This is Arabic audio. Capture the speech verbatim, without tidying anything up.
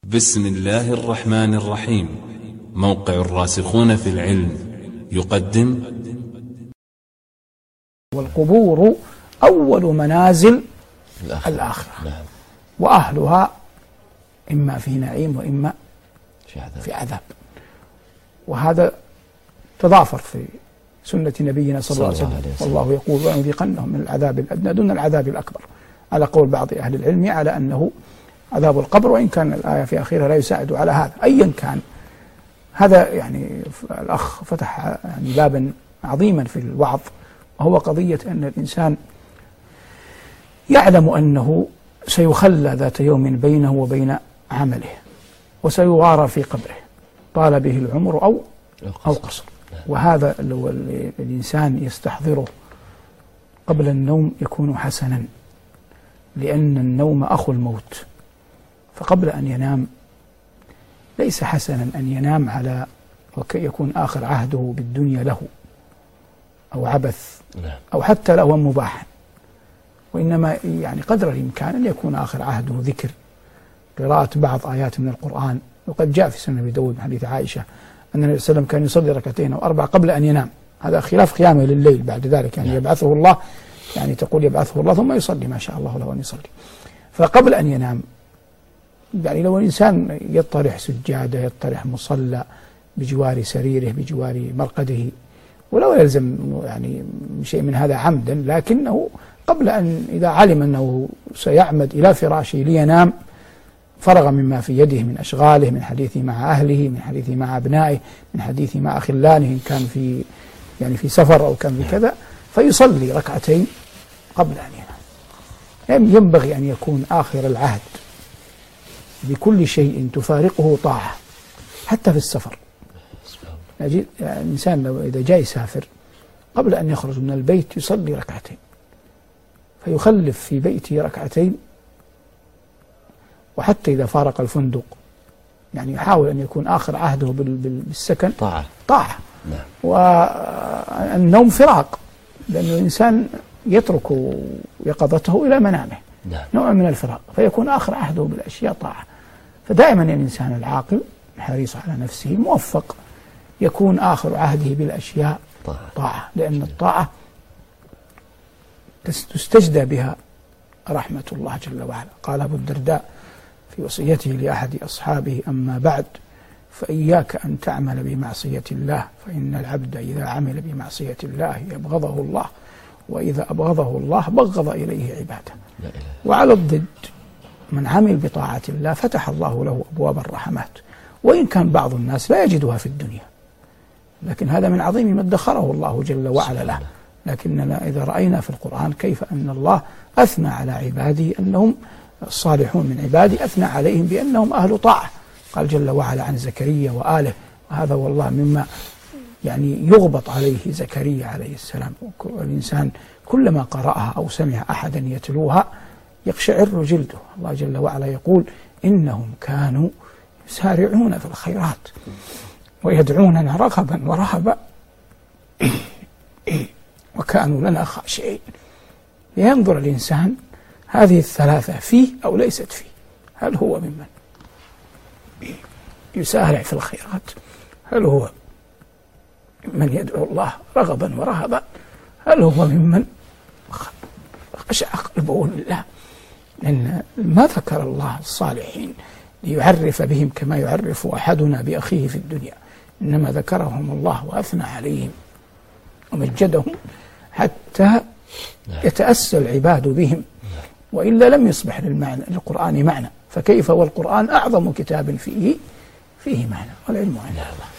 بسم الله الرحمن الرحيم. موقع الراسخون في العلم يقدم. والقبور أول منازل الآخرة, الآخرة. نعم. وأهلها إما في نعيم وإما في عذاب. في عذاب. وهذا تضافر في سنة نبينا صلى الله عليه وسلم، والله يقول ولنذيقنهم من العذاب الأدنى دون العذاب الأكبر، على قول بعض أهل العلم على أنه عذاب القبر، وإن كان الآية في آخرها لا يساعد على هذا. أيا كان، هذا يعني الأخ فتح يعني بابا عظيما في الوعظ، وهو قضية أن الإنسان يعلم أنه سيخلى ذات يوم بينه وبين عمله، وسيغار في قبره طال به العمر أو أو قصر. وهذا لو الإنسان يستحضره قبل النوم يكون حسنا، لأن النوم أخو الموت. فقبل أن ينام ليس حسنا أن ينام على وكي يكون آخر عهده بالدنيا له أو عبث أو حتى لهوا مباحا، وإنما يعني قدر الإمكان أن يكون آخر عهده ذكر، قراءة بعض آيات من القرآن. وقد جاء في سنن أبي داود من حديث عائشة أن النبي صلى الله عليه وسلم كان يصلي ركعتين أو أربع قبل أن ينام، هذا خلاف قيامه لليل بعد ذلك، يعني يبعثه الله، يعني تقول يبعثه الله ثم يصلي ما شاء الله له أن يصلي. فقبل أن ينام يعني لو الإنسان يطرح سجادة، يطرح مصلى بجوار سريره بجوار مرقده، ولو يلزم يعني شيء من هذا عمدا، لكنه قبل أن إذا علم أنه سيعمد إلى فراشه لينام فرغ مما في يده من أشغاله، من حديثه مع أهله، من حديثه مع أبنائه، من حديثه مع أخلانه إن كان في يعني في سفر أو كان في كذا، فيصلي ركعتين قبل أن ينام. يعني ينبغي أن يكون آخر العهد بكل شيء تفارقه طاعة، حتى في السفر. يعني الإنسان لو إذا جاء يسافر قبل أن يخرج من البيت يصلي ركعتين، فيخلف في بيته ركعتين، وحتى إذا فارق الفندق يعني يحاول أن يكون آخر عهده بالسكن طاعة طاعة نعم. والنوم فراق، لأن الإنسان يترك يقظته إلى منامه، نعم. نوع من الفراق، فيكون آخر عهده بالأشياء طاعة. فدائما الإنسان العاقل الحريص على نفسه الموفق يكون آخر عهده بالأشياء طاعة, طاعة. لأن الطاعة تستجدى بها رحمة الله جل وعلا. قال أبو الدرداء في وصيته لأحد أصحابه: أما بعد فإياك أن تعمل بمعصية الله، فإن العبد إذا عمل بمعصية الله يبغضه الله، وإذا أبغضه الله بغض إليه عباده. وعلى الضد من عمل بطاعة الله فتح الله له أبواب الرحمات، وإن كان بعض الناس لا يجدها في الدنيا، لكن هذا من عظيم ما ادخره الله جل وعلا له. لكننا إذا رأينا في القرآن كيف أن الله أثنى على عباده أنهم الصالحون من عباده، أثنى عليهم بأنهم أهل طاعة. قال جل وعلا عن زكريا وآله، وهذا والله مما يعني يغبط عليه زكريا عليه السلام. والإنسان كلما قرأها أو سمع أحدا يتلوها يقشعر جلده. الله جل وعلا يقول: إنهم كانوا يسارعون في الخيرات ويدعوننا رغبا ورهبا وكانوا لنا خاشعين. ينظر الإنسان هذه الثلاثة فيه أو ليست فيه. هل هو ممن يسارع في الخيرات؟ هل هو من يدعو الله رغبا ورهبا؟ هل هو ممن خشع قلبه لله؟ لأن ما ذكر الله الصالحين ليعرف بهم كما يعرف أحدنا بأخيه في الدنيا، إنما ذكرهم الله وأثنى عليهم ومجدهم حتى يتأسى العباد بهم، وإلا لم يصبح للمعنى للقرآن معنى. فكيف والقرآن أعظم كتاب فيه فيه معنى، والعلم عند الله.